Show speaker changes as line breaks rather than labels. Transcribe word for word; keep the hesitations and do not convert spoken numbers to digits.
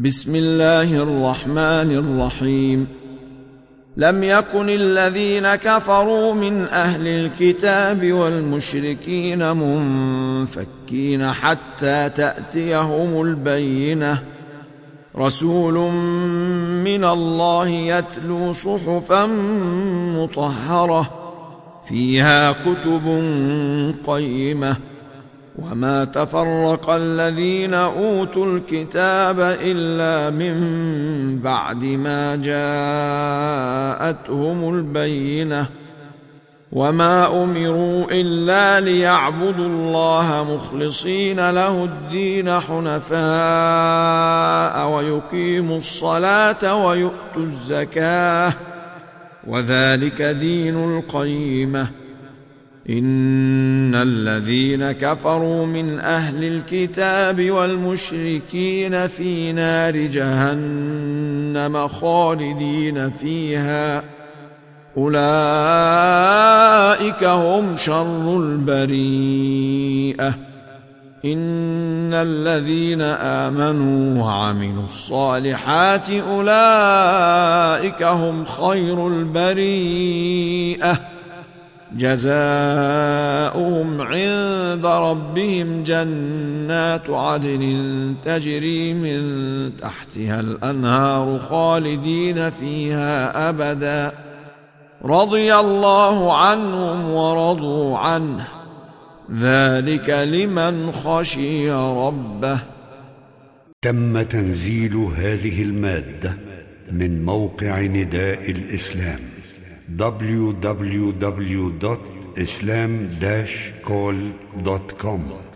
بسم الله الرحمن الرحيم. لم يكن الذين كفروا من أهل الكتاب والمشركين منفكين حتى تأتيهم البينة، رسول من الله يتلو صحفا مطهرة فيها كتب قيمة، وما تفرق الذين أوتوا الكتاب إلا من بعد ما جاءتهم البينة، وما أمروا إلا ليعبدوا الله مخلصين له الدين حنفاء ويقيموا الصلاة ويؤتوا الزكاة، وذلك دين القيمة. إن الذين كفروا من أهل الكتاب والمشركين في نار جهنم خالدين فيها، أولئك هم شر البريئة. إن الذين آمنوا وعملوا الصالحات أولئك هم خير البريئة، جزاؤهم عند ربهم جنات عدن تجري من تحتها الأنهار خالدين فيها أبدا، رضي الله عنهم ورضوا عنه، ذلك لمن خشي ربه.
تم تنزيل هذه المادة من موقع نداء الإسلام دبليو دبليو دبليو دوت إسلام داش كول دوت كوم.